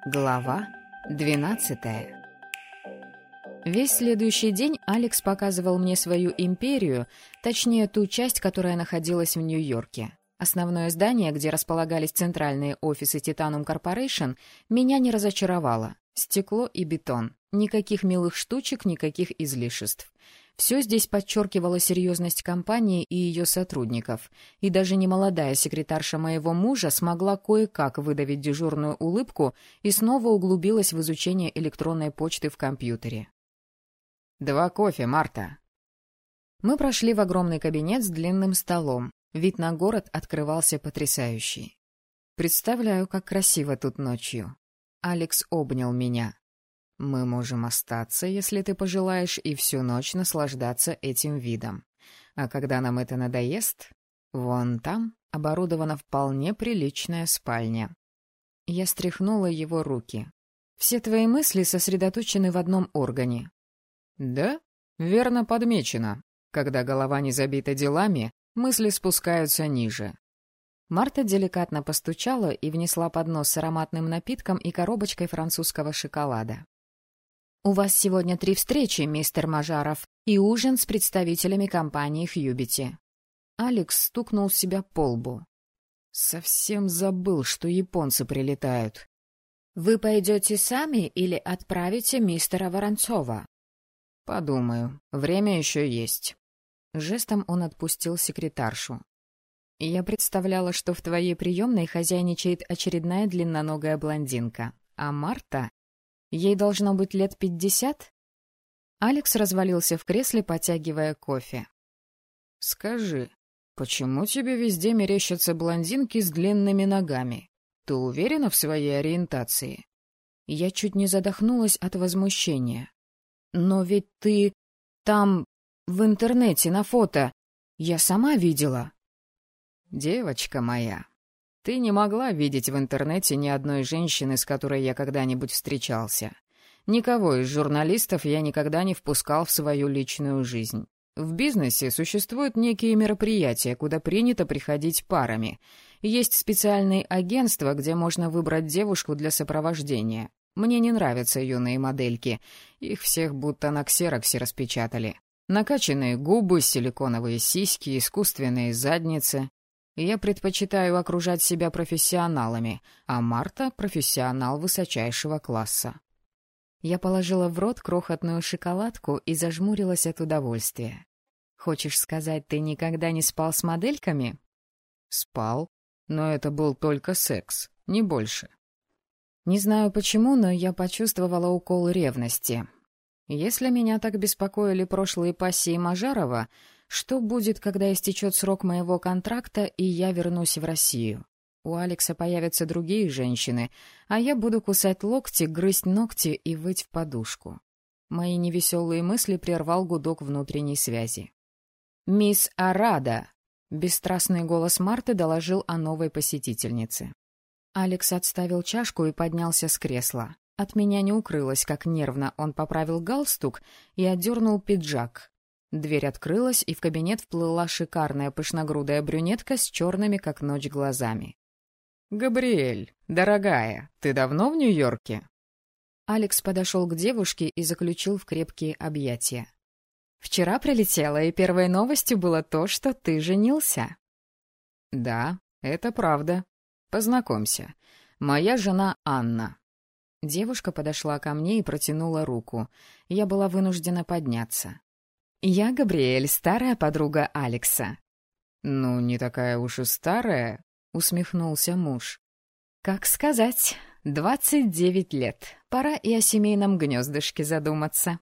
Глава 12. Весь следующий день Алекс показывал мне свою империю, точнее ту часть, которая находилась в Нью-Йорке. Основное здание, где располагались центральные офисы Titanium Corporation, меня не разочаровало. Стекло и бетон. Никаких милых штучек, никаких излишеств. Все здесь подчеркивало серьезность компании и ее сотрудников, и даже немолодая секретарша моего мужа смогла кое-как выдавить дежурную улыбку и снова углубилась в изучение электронной почты в компьютере. «2 кофе, Марта». Мы прошли в огромный кабинет с длинным столом. Вид на город открывался потрясающий. Представляю, как красиво тут ночью. Алекс обнял меня. «Мы можем остаться, если ты пожелаешь, и всю ночь наслаждаться этим видом. А когда нам это надоест, вон там оборудована вполне приличная спальня». Я стряхнула его руки. «Все твои мысли сосредоточены в одном органе». «Да, верно подмечено. Когда голова не забита делами, мысли спускаются ниже». Марта деликатно постучала и внесла поднос с ароматным напитком и коробочкой французского шоколада. «У вас сегодня 3 встречи, мистер Мажаров, и ужин с представителями компании Хьюбити». Алекс стукнул себя по лбу. «Совсем забыл, что японцы прилетают». «Вы пойдете сами или отправите мистера Воронцова?» «Подумаю. Время еще есть». Жестом он отпустил секретаршу. «Я представляла, что в твоей приемной хозяйничает очередная длинноногая блондинка, а Марта... Ей должно быть лет 50?» Алекс развалился в кресле, потягивая кофе. «Скажи, почему тебе везде мерещатся блондинки с длинными ногами? Ты уверена в своей ориентации?» Я чуть не задохнулась от возмущения. «Но ведь ты там, в интернете, на фото. Я сама видела». «Девочка моя, ты не могла видеть в интернете ни одной женщины, с которой я когда-нибудь встречался. Никого из журналистов я никогда не впускал в свою личную жизнь. В бизнесе существуют некие мероприятия, куда принято приходить парами. Есть специальные агентства, где можно выбрать девушку для сопровождения. Мне не нравятся юные модельки. Их всех будто на ксероксе распечатали. Накачанные губы, силиконовые сиськи, искусственные задницы. Я предпочитаю окружать себя профессионалами, а Марта — профессионал высочайшего класса». Я положила в рот крохотную шоколадку и зажмурилась от удовольствия. «Хочешь сказать, ты никогда не спал с модельками?» «Спал, но это был только секс, не больше». Не знаю почему, но я почувствовала укол ревности. Если меня так беспокоили прошлые пассии Мажарова, что будет, когда истечет срок моего контракта, и я вернусь в Россию? У Алекса появятся другие женщины, а я буду кусать локти, грызть ногти и выть в подушку. Мои невеселые мысли прервал гудок внутренней связи. «Мисс Арада!» — бесстрастный голос Марты доложил о новой посетительнице. Алекс отставил чашку и поднялся с кресла. От меня не укрылось, как нервно он поправил галстук и отдернул пиджак. Дверь открылась, и в кабинет вплыла шикарная пышногрудая брюнетка с черными, как ночь, глазами. «Габриэль, дорогая, ты давно в Нью-Йорке?» Алекс подошел к девушке и заключил в крепкие объятия. «Вчера прилетела, и первой новостью было то, что ты женился». «Да, это правда. Познакомься. Моя жена Анна». Девушка подошла ко мне и протянула руку. Я была вынуждена подняться. «Я Габриэль, старая подруга Алекса». «Ну, не такая уж и старая», — усмехнулся муж. «Как сказать, 29 лет. Пора и о семейном гнездышке задуматься».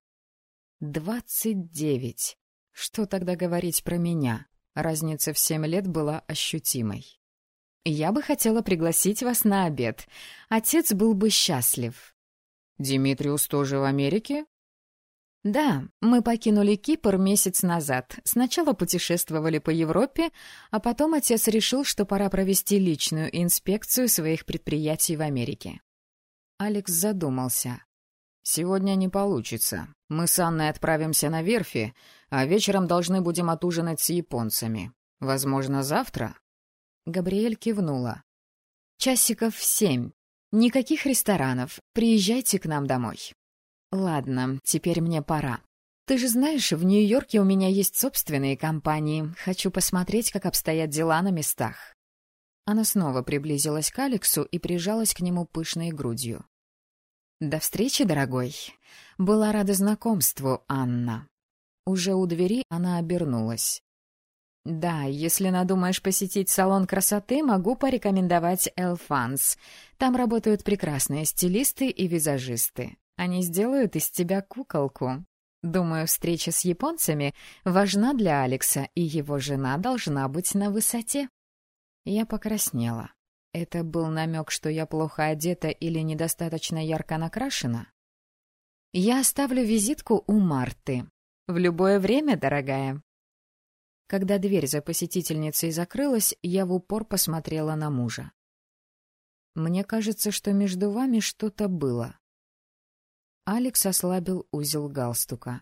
29. Что тогда говорить про меня? Разница в 7 лет была ощутимой. «Я бы хотела пригласить вас на обед. Отец был бы счастлив». «Димитриус тоже в Америке?» «Да, мы покинули Кипр месяц назад. Сначала путешествовали по Европе, а потом отец решил, что пора провести личную инспекцию своих предприятий в Америке». Алекс задумался. «Сегодня не получится. Мы с Анной отправимся на верфи, а вечером должны будем отужинать с японцами. Возможно, завтра?» Габриэль кивнула. «Часиков в 7. Никаких ресторанов. Приезжайте к нам домой. Ладно, теперь мне пора. Ты же знаешь, в Нью-Йорке у меня есть собственные компании. Хочу посмотреть, как обстоят дела на местах. Она снова приблизилась к Алексу и прижалась к нему пышной грудью. До встречи, дорогой. Была рада знакомству, Анна. Уже у двери она обернулась. Да, если надумаешь посетить салон красоты, могу порекомендовать Элфанс. Там работают прекрасные стилисты и визажисты. Они сделают из тебя куколку. Думаю, встреча с японцами важна для Алекса, и его жена должна быть на высоте. Я покраснела. Это был намек, что я плохо одета или недостаточно ярко накрашена? Я оставлю визитку у Марты. В любое время, дорогая. Когда дверь за посетительницей закрылась, я в упор посмотрела на мужа. «Мне кажется, что между вами что-то было». Алекс ослабил узел галстука.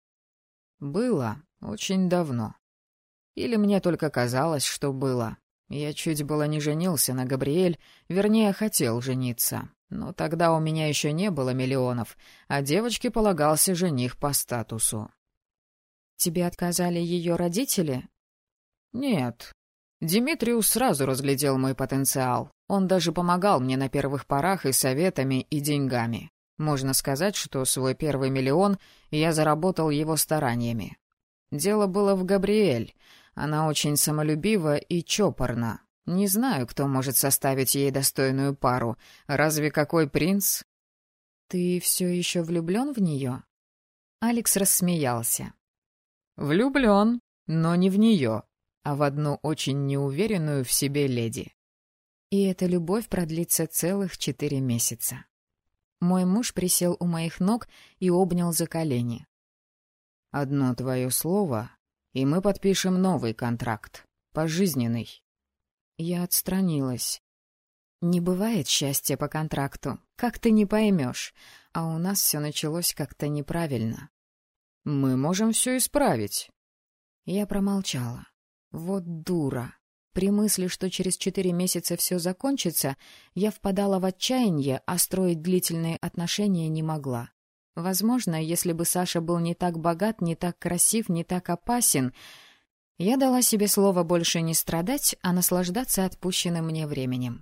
«Было очень давно. Или мне только казалось, что было. Я чуть было не женился на Габриэль, вернее, хотел жениться. Но тогда у меня еще не было миллионов, а девочке полагался жених по статусу». «Тебе отказали ее родители?» «Нет. Димитриус сразу разглядел мой потенциал. Он даже помогал мне на первых порах и советами, и деньгами. Можно сказать, что свой первый миллион я заработал его стараниями. Дело было в Габриэль. Она очень самолюбива и чопорна. Не знаю, кто может составить ей достойную пару. Разве какой принц?» «Ты все еще влюблен в нее?» Алекс рассмеялся. «Влюблен, но не в нее, а в одну очень неуверенную в себе леди. И эта любовь продлится целых 4 месяца». Мой муж присел у моих ног и обнял за колени. «Одно твое слово, и мы подпишем новый контракт, пожизненный». Я отстранилась. «Не бывает счастья по контракту, как ты не поймешь, а у нас все началось как-то неправильно». «Мы можем все исправить». Я промолчала. Вот дура. При мысли, что через 4 месяца все закончится, я впадала в отчаяние, а строить длительные отношения не могла. Возможно, если бы Саша был не так богат, не так красив, не так опасен, я дала себе слово больше не страдать, а наслаждаться отпущенным мне временем.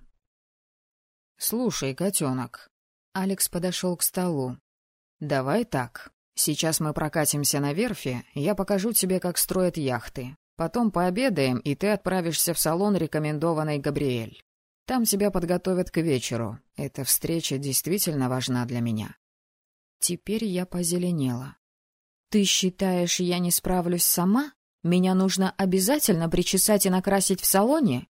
«Слушай, котенок». Алекс подошел к столу. «Давай так. Сейчас мы прокатимся на верфи, я покажу тебе, как строят яхты. Потом пообедаем, и ты отправишься в салон, рекомендованный Габриэль. Там тебя подготовят к вечеру. Эта встреча действительно важна для меня». Теперь я позеленела. «Ты считаешь, я не справлюсь сама? Меня нужно обязательно причесать и накрасить в салоне?»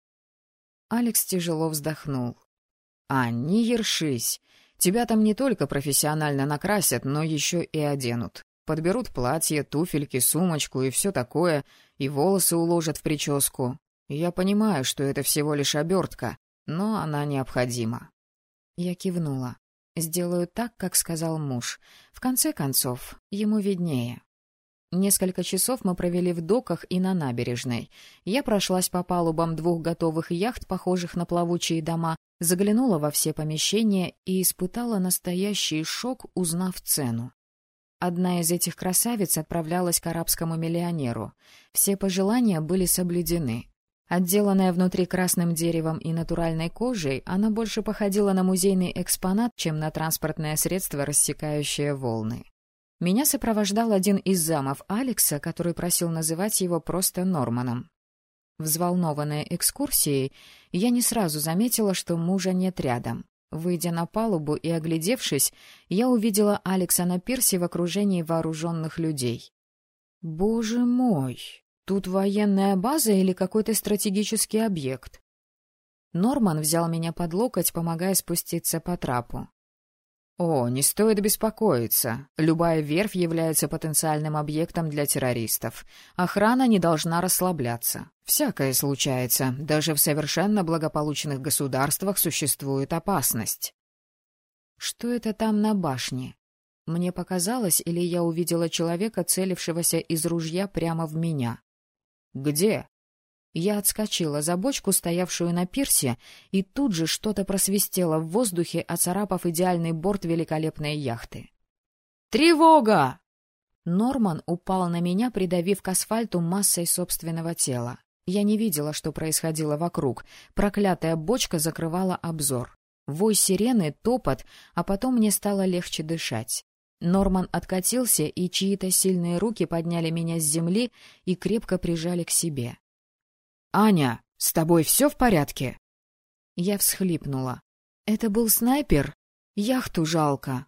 Алекс тяжело вздохнул. «Ань, не ершись. Тебя там не только профессионально накрасят, но еще и оденут. Подберут платье, туфельки, сумочку и все такое, и волосы уложат в прическу. Я понимаю, что это всего лишь обертка, но она необходима». Я кивнула. «Сделаю так, как сказал муж. В конце концов, ему виднее». Несколько часов мы провели в доках и на набережной. Я прошлась по палубам 2 готовых яхт, похожих на плавучие дома, заглянула во все помещения и испытала настоящий шок, узнав цену. Одна из этих красавиц отправлялась к арабскому миллионеру. Все пожелания были соблюдены. Отделанная внутри красным деревом и натуральной кожей, она больше походила на музейный экспонат, чем на транспортное средство, рассекающее волны. Меня сопровождал один из замов Алекса, который просил называть его просто Норманом. Взволнованная экскурсией, я не сразу заметила, что мужа нет рядом. Выйдя на палубу и оглядевшись, я увидела Алекса на пирсе в окружении вооруженных людей. «Боже мой! Тут военная база или какой-то стратегический объект?» Норман взял меня под локоть, помогая спуститься по трапу. «О, не стоит беспокоиться. Любая верфь является потенциальным объектом для террористов. Охрана не должна расслабляться. Всякое случается. Даже в совершенно благополучных государствах существует опасность». «Что это там на башне? Мне показалось, или я увидела человека, целившегося из ружья прямо в меня?» «Где?» Я отскочила за бочку, стоявшую на пирсе, и тут же что-то просвистело в воздухе, оцарапав идеальный борт великолепной яхты. «Тревога!» Норман упал на меня, придавив к асфальту массой собственного тела. Я не видела, что происходило вокруг. Проклятая бочка закрывала обзор. Вой сирены, топот, а потом мне стало легче дышать. Норман откатился, и чьи-то сильные руки подняли меня с земли и крепко прижали к себе. «Аня, с тобой все в порядке?» Я всхлипнула. «Это был снайпер? Яхту жалко».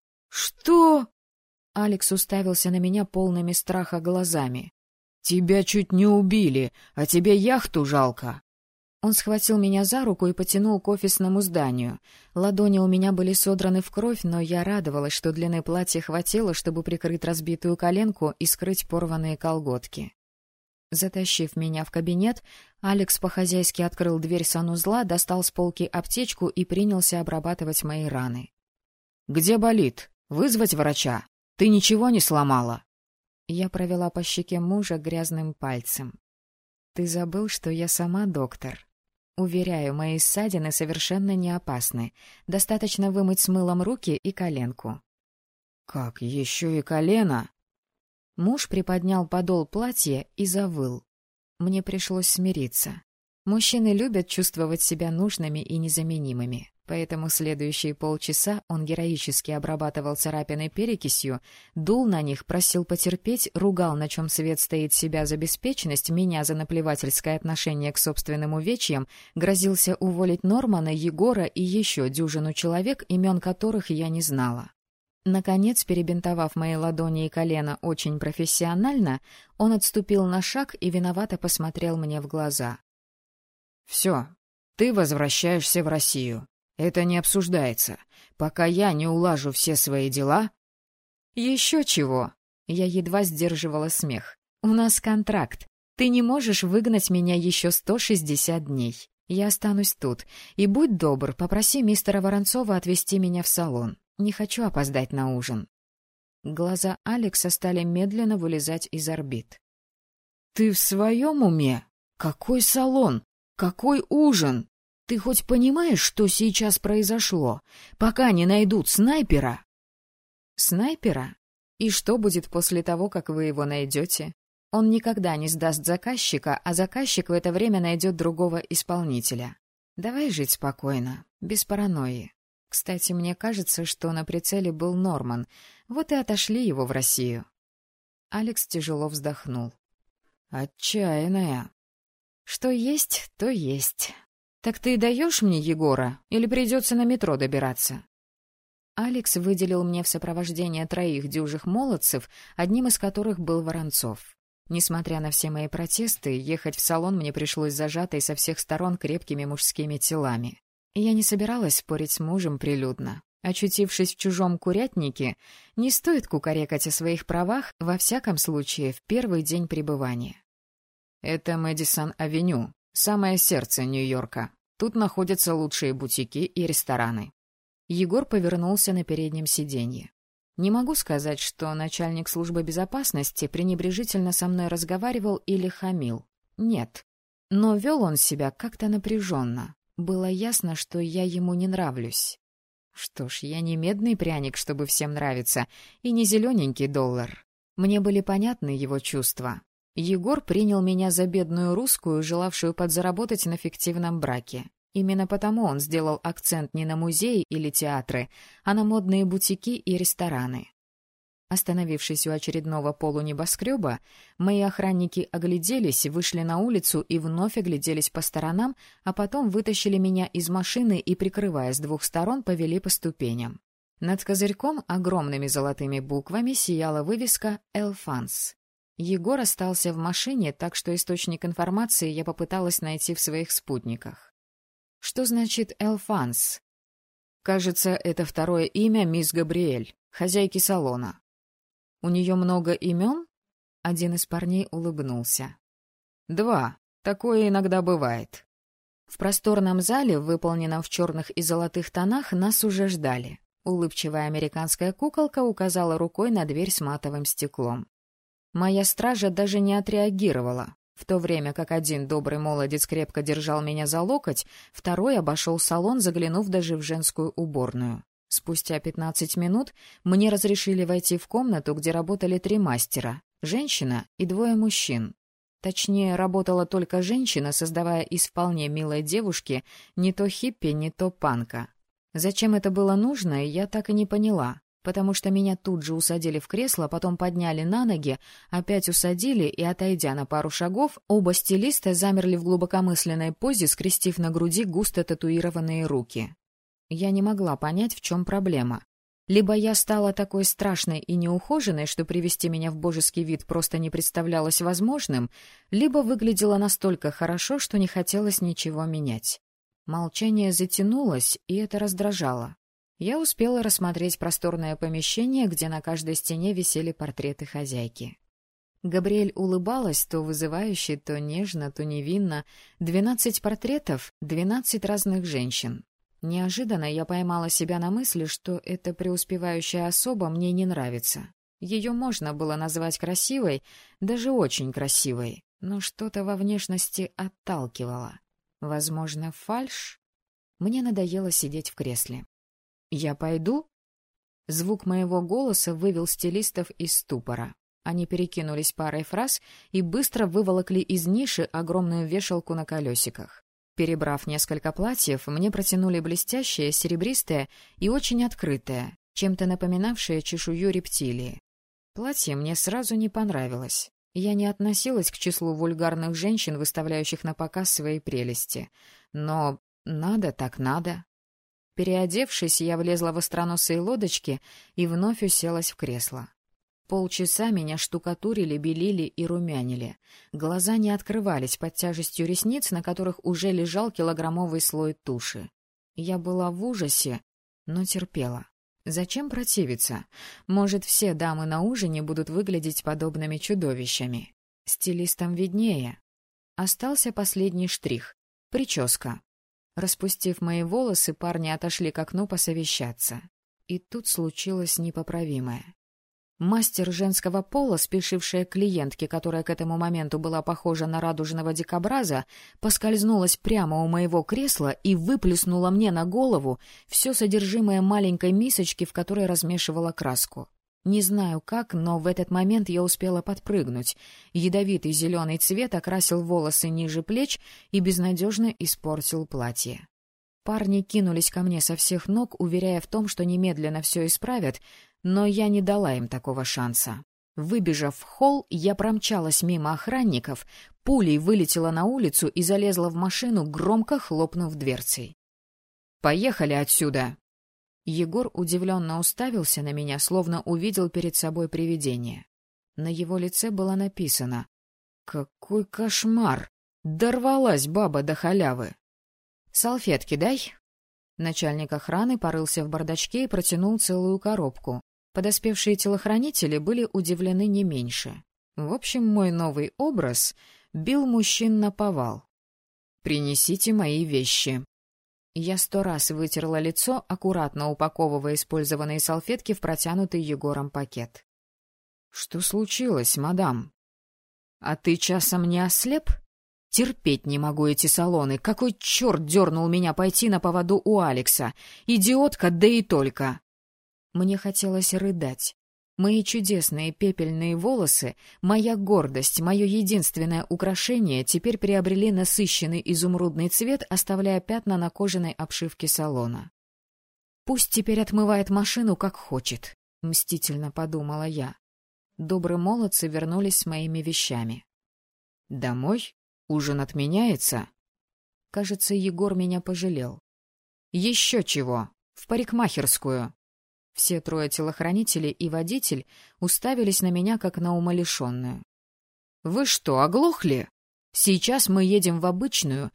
«Что?» Алекс уставился на меня полными страха глазами. «Тебя чуть не убили, а тебе яхту жалко». Он схватил меня за руку и потянул к офисному зданию. Ладони у меня были содраны в кровь, но я радовалась, что длины платья хватило, чтобы прикрыть разбитую коленку и скрыть порванные колготки. Затащив меня в кабинет, Алекс по-хозяйски открыл дверь санузла, достал с полки аптечку и принялся обрабатывать мои раны. «Где болит? Вызвать врача? Ты ничего не сломала?» Я провела по щеке мужа грязным пальцем. «Ты забыл, что я сама доктор. Уверяю, мои ссадины совершенно не опасны. Достаточно вымыть с мылом руки и коленку». «Как, еще и колено?» Муж приподнял подол платья и завыл. Мне пришлось смириться. Мужчины любят чувствовать себя нужными и незаменимыми, поэтому следующие полчаса он героически обрабатывал царапины перекисью, дул на них, просил потерпеть, ругал, на чем свет стоит, себя за беспечность, меня за наплевательское отношение к собственным увечьям, грозился уволить Нормана, Егора и еще дюжину человек, имен которых я не знала. Наконец, перебинтовав мои ладони и колено очень профессионально, он отступил на шаг и виновато посмотрел мне в глаза. «Все, ты возвращаешься в Россию. Это не обсуждается. Пока я не улажу все свои дела...» «Еще чего?» Я едва сдерживала смех. «У нас контракт. Ты не можешь выгнать меня еще 160 дней. Я останусь тут. И будь добр, попроси мистера Воронцова отвезти меня в салон. Не хочу опоздать на ужин». Глаза Алекса стали медленно вылезать из орбит. «Ты в своем уме? Какой салон? Какой ужин? Ты хоть понимаешь, что сейчас произошло? Пока не найдут снайпера...» «Снайпера? И что будет после того, как вы его найдете? Он никогда не сдаст заказчика, а заказчик в это время найдет другого исполнителя. Давай жить спокойно, без паранойи. Кстати, мне кажется, что на прицеле был Норман. Вот и отошли его в Россию». Алекс тяжело вздохнул. «Отчаянная». «Что есть, то есть. Так ты даешь мне Егора, или придется на метро добираться?» Алекс выделил мне в сопровождение 3 дюжих молодцев, одним из которых был Воронцов. Несмотря на все мои протесты, ехать в салон мне пришлось зажатой со всех сторон крепкими мужскими телами. Я не собиралась спорить с мужем прилюдно. Очутившись в чужом курятнике, не стоит кукарекать о своих правах, во всяком случае, в первый день пребывания. «Это Мэдисон-авеню, самое сердце Нью-Йорка. Тут находятся лучшие бутики и рестораны». Егор повернулся на переднем сиденье. Не могу сказать, что начальник службы безопасности пренебрежительно со мной разговаривал или хамил. Нет. Но вел он себя как-то напряженно. Было ясно, что я ему не нравлюсь. Что ж, я не медный пряник, чтобы всем нравиться, и не зелененький доллар. Мне были понятны его чувства. Егор принял меня за бедную русскую, желавшую подзаработать на фиктивном браке. Именно потому он сделал акцент не на музеи или театры, а на модные бутики и рестораны. Остановившись у очередного полунебоскреба, мои охранники огляделись, вышли на улицу и вновь огляделись по сторонам, а потом вытащили меня из машины и, прикрывая с 2 сторон, повели по ступеням. Над козырьком огромными золотыми буквами сияла вывеска «Элфанс». Егор остался в машине, так что источник информации я попыталась найти в своих спутниках. Что значит «Элфанс»? Кажется, это второе имя мисс Габриэль, хозяйки салона. У нее много имен? Один из парней улыбнулся. 2. Такое иногда бывает. В просторном зале, выполненном в черных и золотых тонах, нас уже ждали. Улыбчивая американская куколка указала рукой на дверь с матовым стеклом. Моя стража даже не отреагировала. В то время как один добрый молодец крепко держал меня за локоть, второй обошел салон, заглянув даже в женскую уборную. Спустя 15 минут мне разрешили войти в комнату, где работали 3 мастера — женщина и 2 мужчин. Точнее, работала только женщина, создавая из вполне милой девушки не то хиппи, не то панка. Зачем это было нужно, я так и не поняла, потому что меня тут же усадили в кресло, потом подняли на ноги, опять усадили и, отойдя на пару шагов, оба стилиста замерли в глубокомысленной позе, скрестив на груди густо татуированные руки. Я не могла понять, в чем проблема. Либо я стала такой страшной и неухоженной, что привести меня в божеский вид просто не представлялось возможным, либо выглядела настолько хорошо, что не хотелось ничего менять. Молчание затянулось, и это раздражало. Я успела рассмотреть просторное помещение, где на каждой стене висели портреты хозяйки. Габриэль улыбалась то вызывающе, то нежно, то невинно. 12 портретов, 12 разных женщин. Неожиданно я поймала себя на мысли, что эта преуспевающая особа мне не нравится. Ее можно было назвать красивой, даже очень красивой, но что-то во внешности отталкивало. Возможно, фальшь? Мне надоело сидеть в кресле. «Я пойду?» Звук моего голоса вывел стилистов из ступора. Они перекинулись парой фраз и быстро выволокли из ниши огромную вешалку на колесиках. Перебрав несколько платьев, мне протянули блестящее, серебристое и очень открытое, чем-то напоминавшее чешую рептилии. Платье мне сразу не понравилось. Я не относилась к числу вульгарных женщин, выставляющих на показ свои прелести. Но надо так надо. Переодевшись, я влезла в остроносые лодочки и вновь уселась в кресло. Полчаса меня штукатурили, белили и румянили. Глаза не открывались под тяжестью ресниц, на которых уже лежал килограммовый слой туши. Я была в ужасе, но терпела. Зачем противиться? Может, все дамы на ужине будут выглядеть подобными чудовищами. Стилистам виднее. Остался последний штрих — прическа. Распустив мои волосы, парни отошли к окну посовещаться. И тут случилось непоправимое. Мастер женского пола, спешившая к клиентке, которая к этому моменту была похожа на радужного дикобраза, поскользнулась прямо у моего кресла и выплеснула мне на голову все содержимое маленькой мисочки, в которой размешивала краску. Не знаю как, но в этот момент я успела подпрыгнуть. Ядовитый зеленый цвет окрасил волосы ниже плеч и безнадежно испортил платье. Парни кинулись ко мне со всех ног, уверяя в том, что немедленно все исправят, но я не дала им такого шанса. Выбежав в холл, я промчалась мимо охранников, пулей вылетела на улицу и залезла в машину, громко хлопнув дверцей. «Поехали отсюда!» Егор удивленно уставился на меня, словно увидел перед собой привидение. На его лице было написано: «Какой кошмар! Дорвалась баба до халявы!» «Салфетки дай!» Начальник охраны порылся в бардачке и протянул целую коробку. Подоспевшие телохранители были удивлены не меньше. В общем, мой новый образ бил мужчин наповал. «Принесите мои вещи». Я 100 раз вытерла лицо, аккуратно упаковывая использованные салфетки в протянутый Егором пакет. «Что случилось, мадам? А ты часом не ослеп? Терпеть не могу эти салоны. Какой черт дернул меня пойти на поводу у Алекса? Идиотка, да и только!» Мне хотелось рыдать. Мои чудесные пепельные волосы, моя гордость, мое единственное украшение теперь приобрели насыщенный изумрудный цвет, оставляя пятна на кожаной обшивке салона. «Пусть теперь отмывает машину, как хочет», — мстительно подумала я. Добрые молодцы вернулись с моими вещами. «Домой? Ужин отменяется?» Кажется, Егор меня пожалел. «Еще чего! В парикмахерскую!» Все 3 телохранителей и водитель уставились на меня, как на умалишенную. «Вы что, оглохли? Сейчас мы едем в обычную,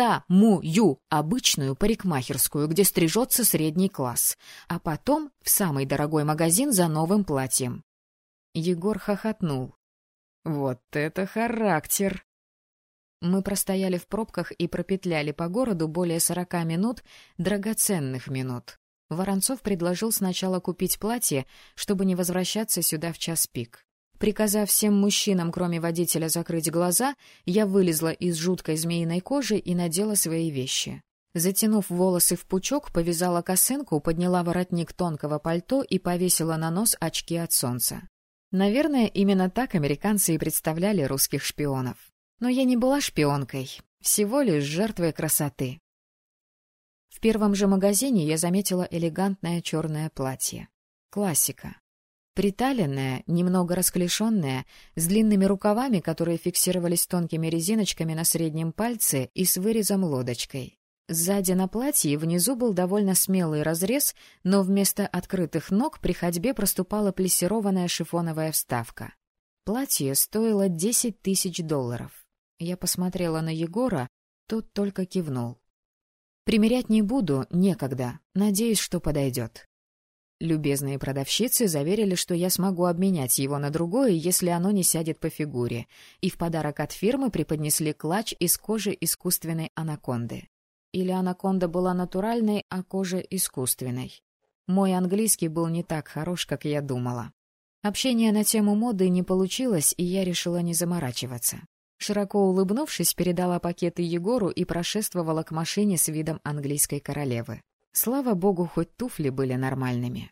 самую обычную парикмахерскую, где стрижется средний класс, а потом в самый дорогой магазин за новым платьем». Егор хохотнул. «Вот это характер!» Мы простояли в пробках и пропетляли по городу более 40 минут, драгоценных минут. Воронцов предложил сначала купить платье, чтобы не возвращаться сюда в час пик. Приказав всем мужчинам, кроме водителя, закрыть глаза, я вылезла из жуткой змеиной кожи и надела свои вещи. Затянув волосы в пучок, повязала косынку, подняла воротник тонкого пальто и повесила на нос очки от солнца. Наверное, именно так американцы и представляли русских шпионов. Но я не была шпионкой, всего лишь жертвой красоты. В первом же магазине я заметила элегантное черное платье. Классика. Приталенное, немного расклешенное, с длинными рукавами, которые фиксировались тонкими резиночками на среднем пальце и с вырезом лодочкой. Сзади на платье внизу был довольно смелый разрез, но вместо открытых ног при ходьбе проступала плессированная шифоновая вставка. Платье стоило $10 000. Я посмотрела на Егора, тот только кивнул. Примерять не буду, некогда, надеюсь, что подойдет. Любезные продавщицы заверили, что я смогу обменять его на другое, если оно не сядет по фигуре, и в подарок от фирмы преподнесли клатч из кожи искусственной анаконды. Или анаконда была натуральной, а кожа искусственной. Мой английский был не так хорош, как я думала. Общение на тему моды не получилось, и я решила не заморачиваться. Широко улыбнувшись, передала пакеты Егору и прошествовала к машине с видом английской королевы. Слава богу, хоть туфли были нормальными.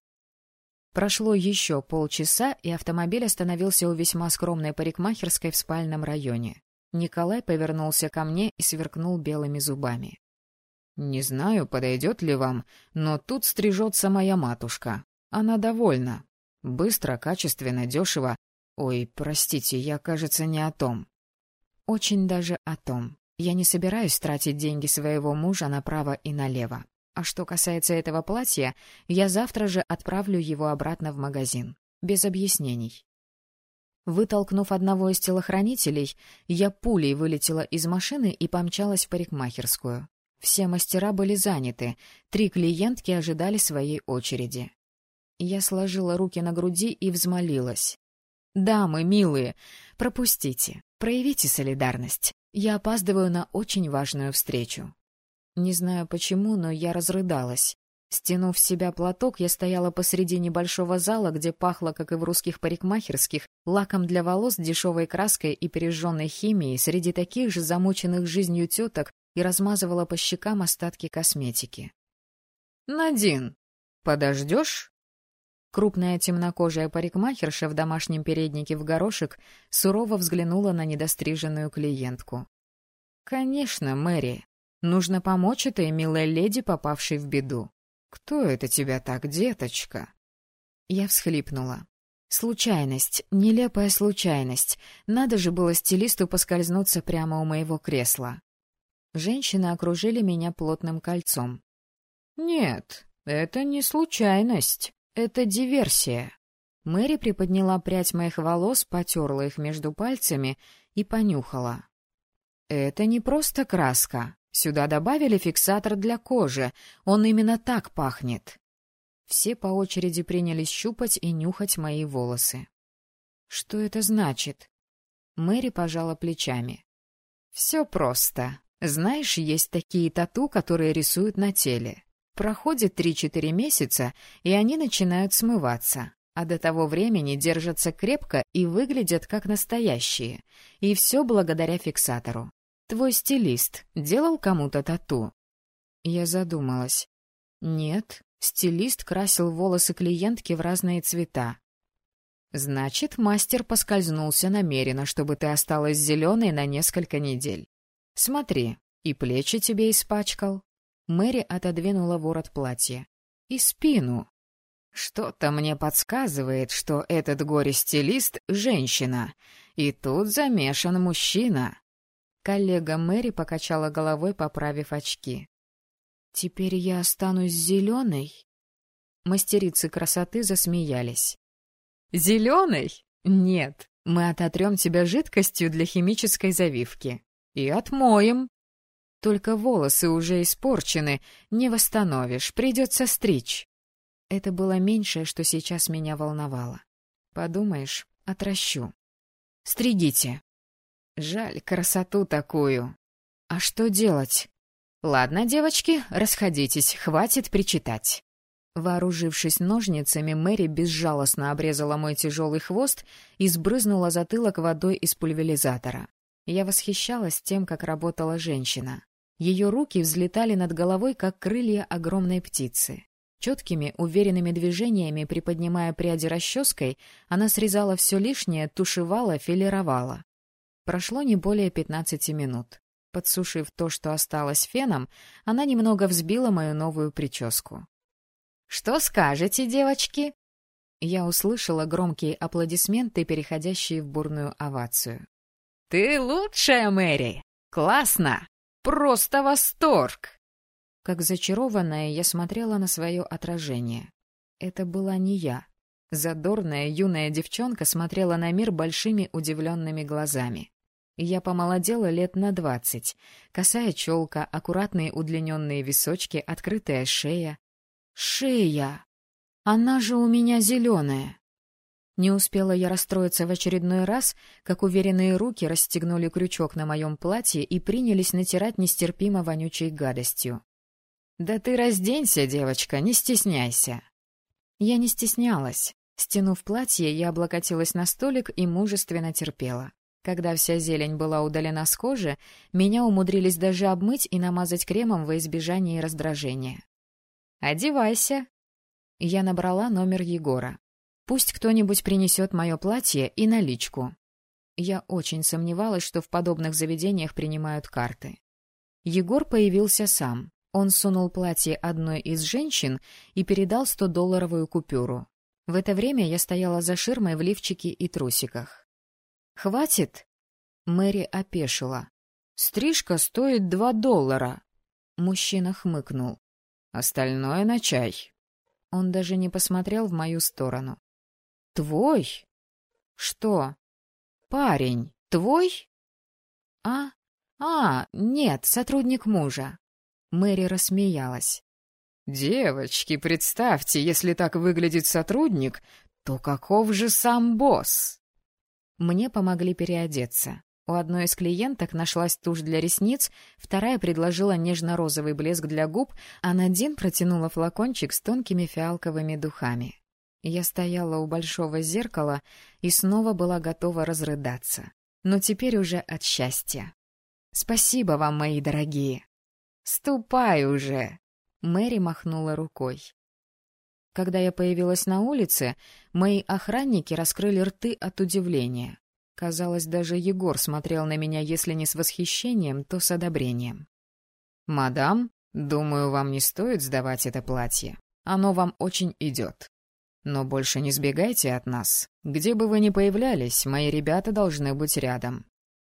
Прошло еще полчаса, и автомобиль остановился у весьма скромной парикмахерской в спальном районе. Николай повернулся ко мне и сверкнул белыми зубами. — Не знаю, подойдет ли вам, но тут стрижется моя матушка. Она довольна. Быстро, качественно, дешево. Ой, простите, я, кажется, не о том. — Очень даже о том. Я не собираюсь тратить деньги своего мужа направо и налево. А что касается этого платья, я завтра же отправлю его обратно в магазин. Без объяснений. Вытолкнув одного из телохранителей, я пулей вылетела из машины и помчалась в парикмахерскую. Все мастера были заняты, 3 клиентки ожидали своей очереди. Я сложила руки на груди и взмолилась. «Дамы, милые, пропустите, проявите солидарность. Я опаздываю на очень важную встречу». Не знаю почему, но я разрыдалась. Стянув с себя платок, я стояла посреди небольшого зала, где пахло, как и в русских парикмахерских, лаком для волос, дешевой краской и пережженной химией среди таких же замученных жизнью теток и размазывала по щекам остатки косметики. «Надин, подождешь?» Крупная темнокожая парикмахерша в домашнем переднике в горошек сурово взглянула на недостриженную клиентку. «Конечно, Мэри. Нужно помочь этой милой леди, попавшей в беду. «Кто это тебя так, деточка?» Я всхлипнула. Случайность, нелепая случайность. Надо же было стилисту поскользнуться прямо у моего кресла. Женщины окружили меня плотным кольцом. «Нет, это не случайность, это диверсия». Мэри приподняла прядь моих волос, потерла их между пальцами и понюхала. «Это не просто краска. Сюда добавили фиксатор для кожи. Он именно так пахнет». Все по очереди принялись щупать и нюхать мои волосы. «Что это значит?» Мэри пожала плечами. «Все просто. Знаешь, есть такие тату, которые рисуют на теле. Проходит 3-4 месяца, и они начинают смываться, а до того времени держатся крепко и выглядят как настоящие. И все благодаря фиксатору. Твой стилист делал кому-то тату?» Я задумалась. Нет, стилист красил волосы клиентки в разные цвета. «Значит, мастер поскользнулся намеренно, чтобы ты осталась зеленой на несколько недель. Смотри, и плечи тебе испачкал». Мэри отодвинула ворот платья. «И спину. Что-то мне подсказывает, что этот горе-стилист — женщина, и тут замешан мужчина». Коллега Мэри покачала головой, поправив очки. «Теперь я останусь зеленой?» Мастерицы красоты засмеялись. «Зеленой? Нет, мы ототрем тебя жидкостью для химической завивки. И отмоем. Только волосы уже испорчены, не восстановишь, придется стричь». Это было меньшее, что сейчас меня волновало. Подумаешь, отращу. «Стригите». Жаль, красоту такую. А что делать? Ладно, девочки, расходитесь, хватит причитать. Вооружившись ножницами, Мэри безжалостно обрезала мой тяжелый хвост и сбрызнула затылок водой из пульверизатора. Я восхищалась тем, как работала женщина. Ее руки взлетали над головой, как крылья огромной птицы. Четкими, уверенными движениями, приподнимая пряди расческой, она срезала все лишнее, тушевала, филировала. Прошло не более 15 минут. Подсушив то, что осталось феном, она немного взбила мою новую прическу. «Что скажете, девочки?» Я услышала громкие аплодисменты, переходящие в бурную овацию. «Ты лучшая, Мэри! Классно! Просто восторг!» Как зачарованная, я смотрела на свое отражение. Это была не я. Задорная юная девчонка смотрела на мир большими удивленными глазами. Я помолодела лет на 20. Косая челка, аккуратные удлиненные височки, открытая шея. Шея! Она же у меня зеленая! Не успела я расстроиться в очередной раз, как уверенные руки расстегнули крючок на моем платье и принялись натирать нестерпимо вонючей гадостью. «Да ты разденься, девочка, не стесняйся!» Я не стеснялась. Стянув платье, я облокотилась на столик и мужественно терпела. Когда вся зелень была удалена с кожи, меня умудрились даже обмыть и намазать кремом во избежание раздражения. «Одевайся!» Я набрала номер Егора. «Пусть кто-нибудь принесет мое платье и наличку». Я очень сомневалась, что в подобных заведениях принимают карты. Егор появился сам. Он сунул платье одной из женщин и передал 100-долларовую купюру. В это время я стояла за ширмой в лифчике и трусиках. «Хватит?» Мэри опешила. «Стрижка стоит $2». Мужчина хмыкнул. «Остальное на чай». Он даже не посмотрел в мою сторону. «Твой?» «Что?» «Парень. Твой?» Нет, сотрудник мужа». Мэри рассмеялась. «Девочки, представьте, если так выглядит сотрудник, то каков же сам босс?» Мне помогли переодеться. У одной из клиенток нашлась тушь для ресниц, вторая предложила нежно-розовый блеск для губ, а Надин протянула флакончик с тонкими фиалковыми духами. Я стояла у большого зеркала и снова была готова разрыдаться. Но теперь уже от счастья. «Спасибо вам, мои дорогие!» «Ступай уже!» Мэри махнула рукой. Когда я появилась на улице, мои охранники раскрыли рты от удивления. Казалось, даже Егор смотрел на меня, если не с восхищением, то с одобрением. «Мадам, думаю, вам не стоит сдавать это платье. Оно вам очень идет. Но больше не сбегайте от нас. Где бы вы ни появлялись, мои ребята должны быть рядом».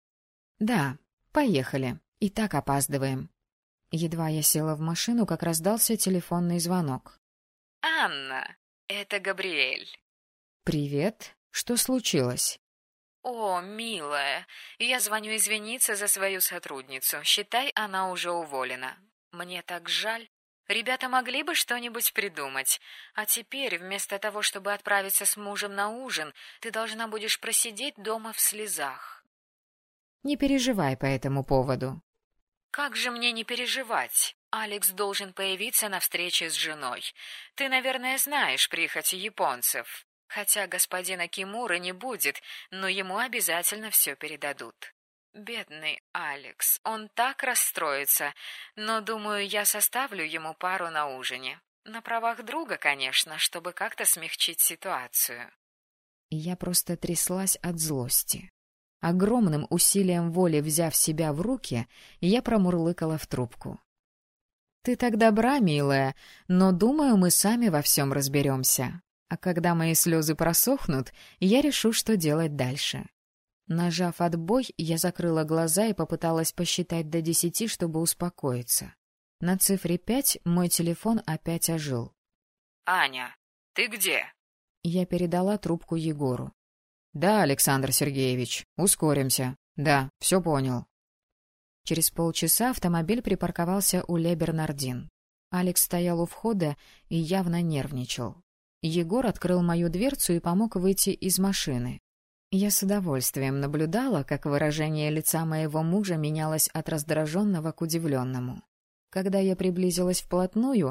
«Да, поехали. И так опаздываем». Едва я села в машину, как раздался телефонный звонок. «Анна, это Габриэль». «Привет. Что случилось?» «О, милая, я звоню извиниться за свою сотрудницу. Считай, она уже уволена. Мне так жаль. Ребята могли бы что-нибудь придумать. А теперь, вместо того, чтобы отправиться с мужем на ужин, ты должна будешь просидеть дома в слезах». «Не переживай по этому поводу». «Как же мне не переживать? Алекс должен появиться на встрече с женой. Ты, наверное, знаешь прихоти японцев. Хотя господина Кимуры не будет, но ему обязательно все передадут. Бедный Алекс, он так расстроится, но, думаю, я составлю ему пару на ужине. На правах друга, конечно, чтобы как-то смягчить ситуацию». Я просто тряслась от злости. Огромным усилием воли взяв себя в руки, я промурлыкала в трубку. «Ты так добра, милая, но, думаю, мы сами во всем разберемся. А когда мои слезы просохнут, я решу, что делать дальше». Нажав отбой, я закрыла глаза и попыталась посчитать до 10, чтобы успокоиться. На цифре 5 мой телефон опять ожил. «Аня, ты где?» Я передала трубку Егору. «Да, Александр Сергеевич, ускоримся. Да, все понял». Через полчаса автомобиль припарковался у Ле Бернардин. Алекс стоял у входа и явно нервничал. Егор открыл мою дверцу и помог выйти из машины. Я с удовольствием наблюдала, как выражение лица моего мужа менялось от раздраженного к удивленному. Когда я приблизилась вплотную,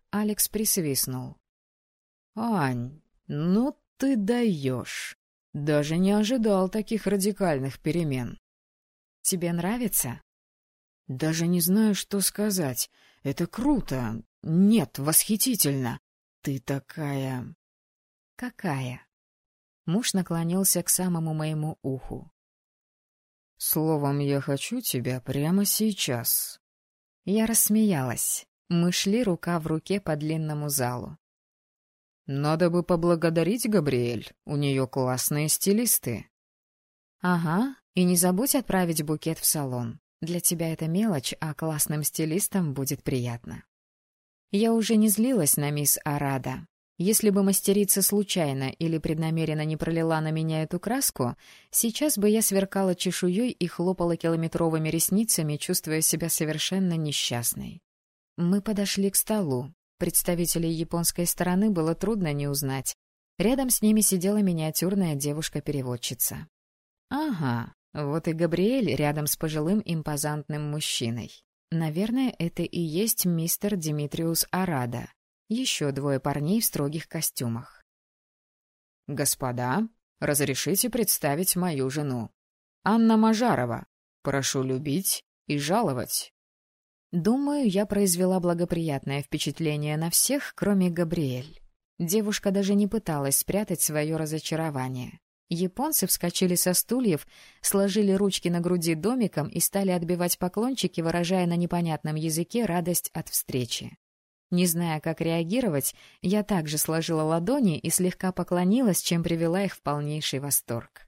Алекс присвистнул. «Ань, ну ты даешь. Даже не ожидал таких радикальных перемен». «Тебе нравится?» «Даже не знаю, что сказать. Это круто. Нет, восхитительно. Ты такая...» «Какая?» Муж наклонился к самому моему уху. «Словом, я хочу тебя прямо сейчас». Я рассмеялась. Мы шли рука в руке по длинному залу. «Надо бы поблагодарить Габриэль. У нее классные стилисты». «Ага, и не забудь отправить букет в салон. Для тебя это мелочь, а классным стилистам будет приятно». Я уже не злилась на мисс Арада. Если бы мастерица случайно или преднамеренно не пролила на меня эту краску, сейчас бы я сверкала чешуей и хлопала километровыми ресницами, чувствуя себя совершенно несчастной. Мы подошли к столу. Представителей японской стороны было трудно не узнать. Рядом с ними сидела миниатюрная девушка-переводчица. Ага, вот и Габриэль рядом с пожилым импозантным мужчиной. Наверное, это и есть мистер Димитриус Арада. Еще двое парней в строгих костюмах. «Господа, разрешите представить мою жену. Анна Мажарова. Прошу любить и жаловать». Думаю, я произвела благоприятное впечатление на всех, кроме Габриэль. Девушка даже не пыталась спрятать свое разочарование. Японцы вскочили со стульев, сложили ручки на груди домиком и стали отбивать поклончики, выражая на непонятном языке радость от встречи. Не зная, как реагировать, я также сложила ладони и слегка поклонилась, чем привела их в полнейший восторг.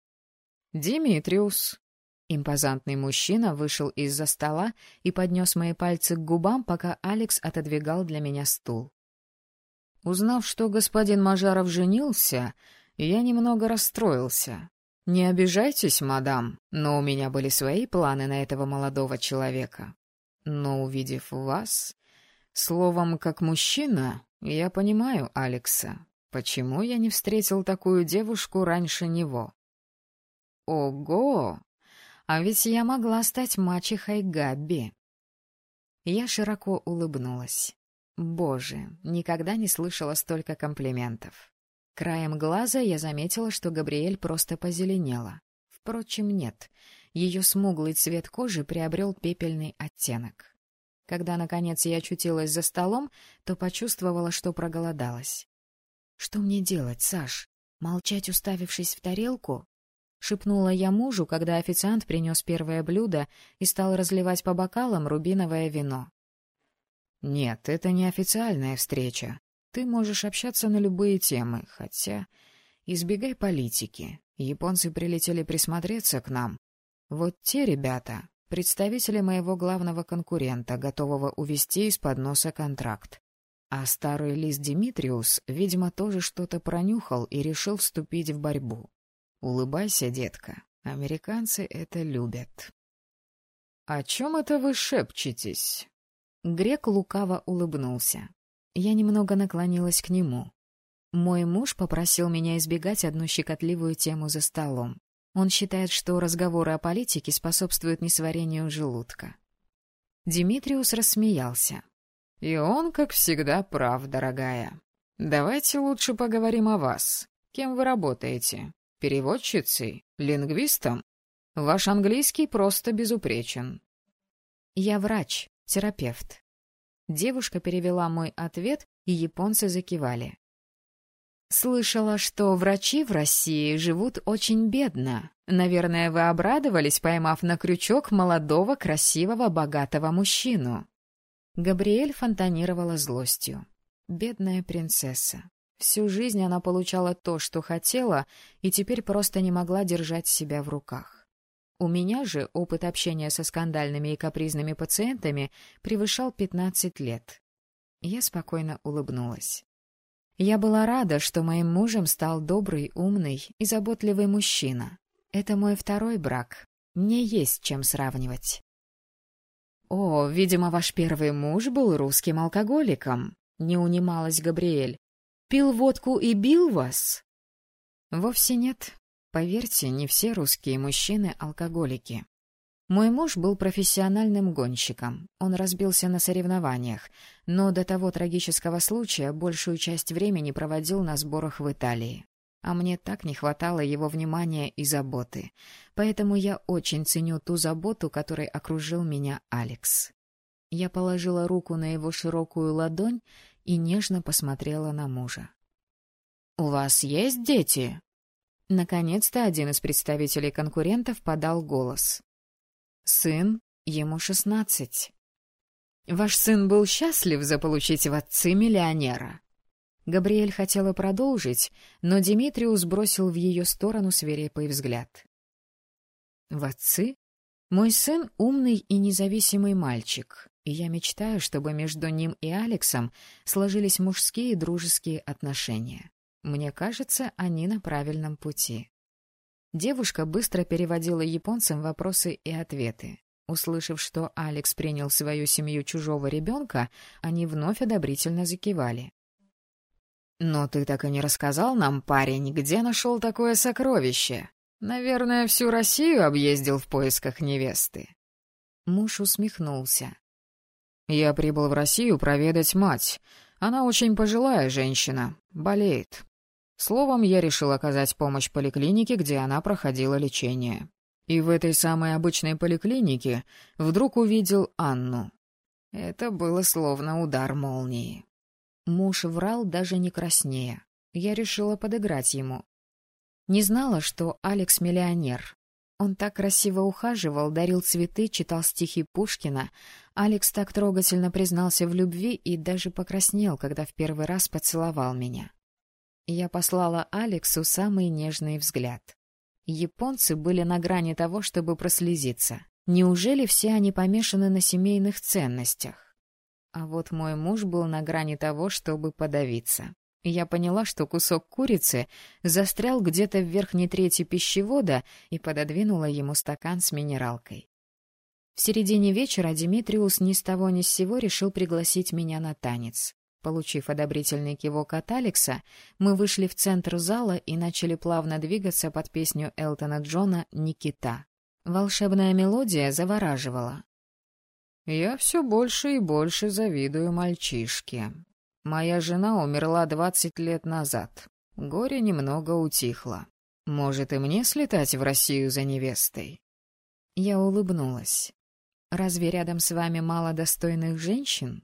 «Димитриус!» Импозантный мужчина вышел из-за стола и поднес мои пальцы к губам, пока Алекс отодвигал для меня стул. Узнав, что господин Мажаров женился, я немного расстроился. Не обижайтесь, мадам, но у меня были свои планы на этого молодого человека. Но, увидев вас... Словом, как мужчина, я понимаю Алекса. Почему я не встретил такую девушку раньше него? Ого! А ведь я могла стать мачехой Габби. Я широко улыбнулась. Боже, никогда не слышала столько комплиментов. Краем глаза я заметила, что Габриэль просто позеленела. Впрочем, нет. Ее смуглый цвет кожи приобрел пепельный оттенок. Когда, наконец, я очутилась за столом, то почувствовала, что проголодалась. — Что мне делать, Саш? Молчать, уставившись в тарелку? — шепнула я мужу, когда официант принес первое блюдо и стал разливать по бокалам рубиновое вино. — Нет, это не официальная встреча. Ты можешь общаться на любые темы, хотя... Избегай политики. Японцы прилетели присмотреться к нам. Вот те ребята... Представители моего главного конкурента, готового увести из-под носа контракт. А старый лис Димитриус, видимо, тоже что-то пронюхал и решил вступить в борьбу. Улыбайся, детка. Американцы это любят. — О чем это вы шепчетесь? Грек лукаво улыбнулся. Я немного наклонилась к нему. Мой муж попросил меня избегать одну щекотливую тему за столом. Он считает, что разговоры о политике способствуют несварению желудка. Димитриус рассмеялся. — И он, как всегда, прав, дорогая. Давайте лучше поговорим о вас. Кем вы работаете? Переводчицей? Лингвистом? Ваш английский просто безупречен. — Я врач, терапевт. Девушка перевела мой ответ, и японцы закивали. «Слышала, что врачи в России живут очень бедно. Наверное, вы обрадовались, поймав на крючок молодого, красивого, богатого мужчину». Габриэль фонтанировала злостью. Бедная принцесса. Всю жизнь она получала то, что хотела, и теперь просто не могла держать себя в руках. У меня же опыт общения со скандальными и капризными пациентами превышал 15 лет. Я спокойно улыбнулась. Я была рада, что моим мужем стал добрый, умный и заботливый мужчина. Это мой второй брак. Мне есть чем сравнивать. «О, видимо, ваш первый муж был русским алкоголиком», — не унималась Габриэль. «Пил водку и бил вас?» «Вовсе нет. Поверьте, не все русские мужчины — алкоголики. Мой муж был профессиональным гонщиком. Он разбился на соревнованиях, но до того трагического случая большую часть времени проводил на сборах в Италии. А мне так не хватало его внимания и заботы. Поэтому я очень ценю ту заботу, которой окружил меня Алекс. Я положила руку на его широкую ладонь и нежно посмотрела на мужа. «У вас есть дети?» Наконец-то один из представителей конкурентов подал голос. «Сын, ему 16. Ваш сын был счастлив заполучить в отцы миллионера?» Габриэль хотела продолжить, но Димитриус бросил в ее сторону свирепый взгляд. «В отцы? Мой сын умный и независимый мальчик, и я мечтаю, чтобы между ним и Алексом сложились мужские дружеские отношения. Мне кажется, они на правильном пути». Девушка быстро переводила японцам вопросы и ответы. Услышав, что Алекс принял в свою семью чужого ребенка, они вновь одобрительно закивали. «Но ты так и не рассказал нам, парень, где нашел такое сокровище? Наверное, всю Россию объездил в поисках невесты». Муж усмехнулся. «Я прибыл в Россию проведать мать. Она очень пожилая женщина, болеет. Словом, я решил оказать помощь поликлинике, где она проходила лечение. И в этой самой обычной поликлинике вдруг увидел Анну. Это было словно удар молнии». Муж врал даже не краснея. Я решила подыграть ему. Не знала, что Алекс миллионер. Он так красиво ухаживал, дарил цветы, читал стихи Пушкина. Алекс так трогательно признался в любви и даже покраснел, когда в первый раз поцеловал меня. Я послала Алексу самый нежный взгляд. Японцы были на грани того, чтобы прослезиться. Неужели все они помешаны на семейных ценностях? А вот мой муж был на грани того, чтобы подавиться. Я поняла, что кусок курицы застрял где-то в верхней трети пищевода, и пододвинула ему стакан с минералкой. В середине вечера Димитриус ни с того ни с сего решил пригласить меня на танец. Получив одобрительный кивок от Алекса, мы вышли в центр зала и начали плавно двигаться под песню Элтона Джона «Никита». Волшебная мелодия завораживала. «Я все больше и больше завидую мальчишке. Моя жена умерла 20 лет назад. Горе немного утихло. Может, и мне слетать в Россию за невестой?» Я улыбнулась. «Разве рядом с вами мало достойных женщин?»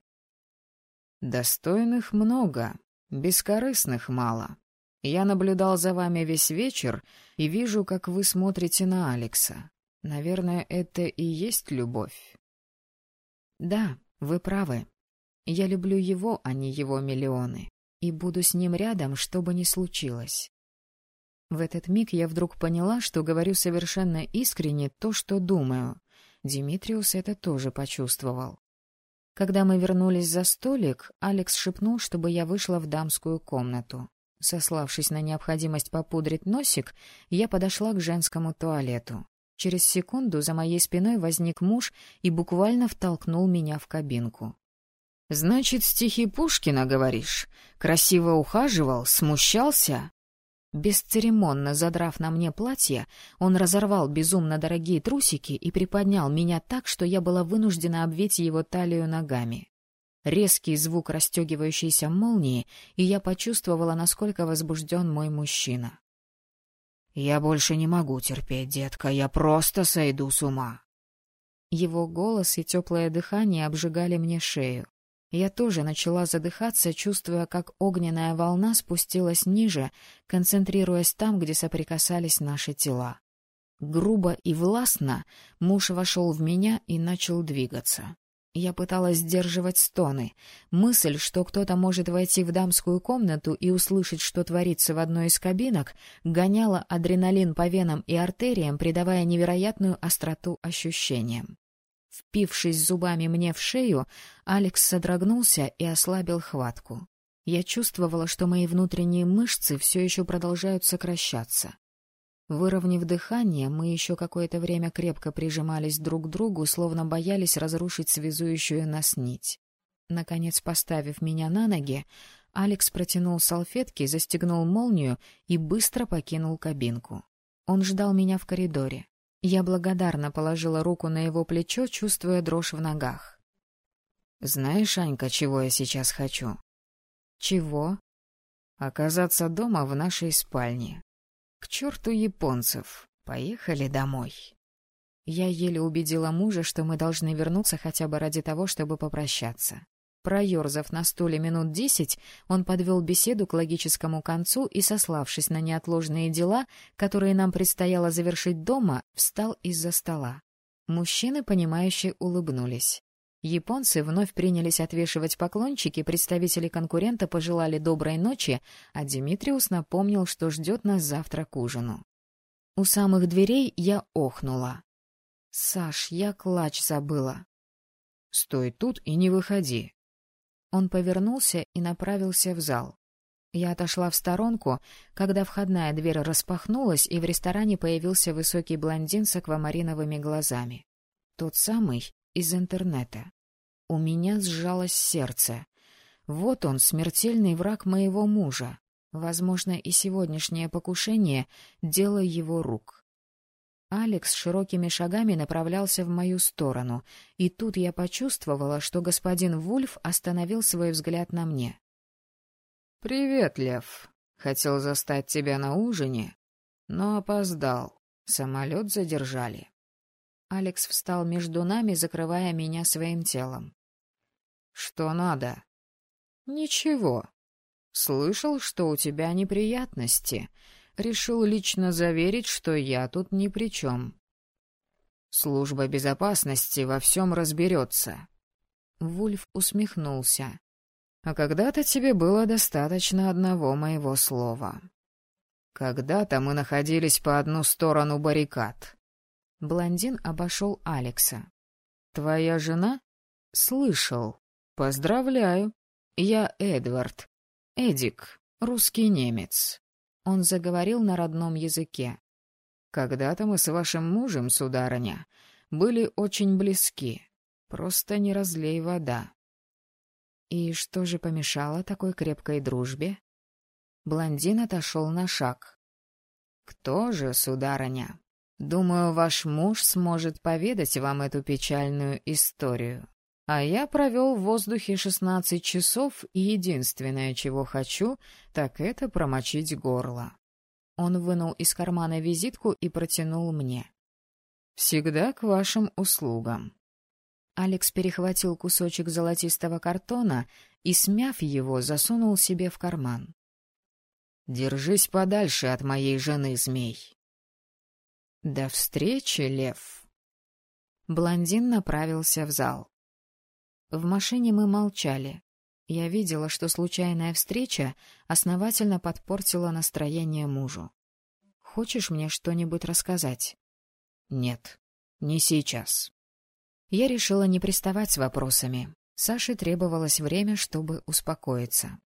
«Достойных много, бескорыстных мало. Я наблюдал за вами весь вечер и вижу, как вы смотрите на Алекса. Наверное, это и есть любовь». «Да, вы правы. Я люблю его, а не его миллионы, и буду с ним рядом, что бы ни случилось». В этот миг я вдруг поняла, что говорю совершенно искренне то, что думаю. Димитриус это тоже почувствовал. Когда мы вернулись за столик, Алекс шепнул, чтобы я вышла в дамскую комнату. Сославшись на необходимость попудрить носик, я подошла к женскому туалету. Через секунду за моей спиной возник муж и буквально втолкнул меня в кабинку. «Значит, стихи Пушкина, говоришь? Красиво ухаживал, смущался?» Бесцеремонно задрав на мне платье, он разорвал безумно дорогие трусики и приподнял меня так, что я была вынуждена обвить его талию ногами. Резкий звук расстегивающейся молнии, и я почувствовала, насколько возбужден мой мужчина. «Я больше не могу терпеть, детка, я просто сойду с ума». Его голос и теплое дыхание обжигали мне шею. Я тоже начала задыхаться, чувствуя, как огненная волна спустилась ниже, концентрируясь там, где соприкасались наши тела. Грубо и властно муж вошел в меня и начал двигаться. Я пыталась сдерживать стоны. Мысль, что кто-то может войти в дамскую комнату и услышать, что творится в одной из кабинок, гоняла адреналин по венам и артериям, придавая невероятную остроту ощущениям. Впившись зубами мне в шею, Алекс содрогнулся и ослабил хватку. Я чувствовала, что мои внутренние мышцы все еще продолжают сокращаться. Выровняв дыхание, мы еще какое-то время крепко прижимались друг к другу, словно боялись разрушить связующую нас нить. Наконец, поставив меня на ноги, Алекс протянул салфетки, застегнул молнию и быстро покинул кабинку. Он ждал меня в коридоре. Я благодарно положила руку на его плечо, чувствуя дрожь в ногах. «Знаешь, Анька, чего я сейчас хочу?» «Чего?» «Оказаться дома в нашей спальне. К черту японцев. Поехали домой». Я еле убедила мужа, что мы должны вернуться хотя бы ради того, чтобы попрощаться. Проерзав на стуле минут 10, он подвел беседу к логическому концу и, сославшись на неотложные дела, которые нам предстояло завершить дома, встал из-за стола. Мужчины, понимающе улыбнулись. Японцы вновь принялись отвешивать поклончики, представители конкурента пожелали доброй ночи, а Димитриус напомнил, что ждет нас завтра к ужину. У самых дверей я охнула. «Саш, я клатч забыла». «Стой тут и не выходи». Он повернулся и направился в зал. Я отошла в сторонку, когда входная дверь распахнулась, и в ресторане появился высокий блондин с аквамариновыми глазами. Тот самый из интернета. У меня сжалось сердце. Вот он, смертельный враг моего мужа. Возможно, и сегодняшнее покушение — дело его рук. Алекс широкими шагами направлялся в мою сторону, и тут я почувствовала, что господин Вульф остановил свой взгляд на мне. «Привет, Лев. Хотел застать тебя на ужине, но опоздал. Самолет задержали». Алекс встал между нами, закрывая меня своим телом. «Что надо?» «Ничего. Слышал, что у тебя неприятности. Решил лично заверить, что я тут ни при чем». «Служба безопасности во всем разберется». Вульф усмехнулся. «А когда-то тебе было достаточно одного моего слова. Когда-то мы находились по одну сторону баррикад». Блондин обошел Алекса. «Твоя жена?» «Слышал. Поздравляю. Я Эдвард. Эдик, русский немец». Он заговорил на родном языке. «Когда-то мы с вашим мужем, сударыня, были очень близки. Просто не разлей вода». «И что же помешало такой крепкой дружбе?» Блондин отошел на шаг. «Кто же, сударыня? Думаю, ваш муж сможет поведать вам эту печальную историю. А я провел в воздухе 16 часов, и единственное, чего хочу, так это промочить горло». Он вынул из кармана визитку и протянул мне. «Всегда к вашим услугам». Алекс перехватил кусочек золотистого картона и, смяв его, засунул себе в карман. «Держись подальше от моей жены, змей». «До встречи, Лев». Блондин направился в зал. В машине мы молчали. Я видела, что случайная встреча основательно подпортила настроение мужу. «Хочешь мне что-нибудь рассказать?» «Нет, не сейчас». Я решила не приставать с вопросами. Саше требовалось время, чтобы успокоиться.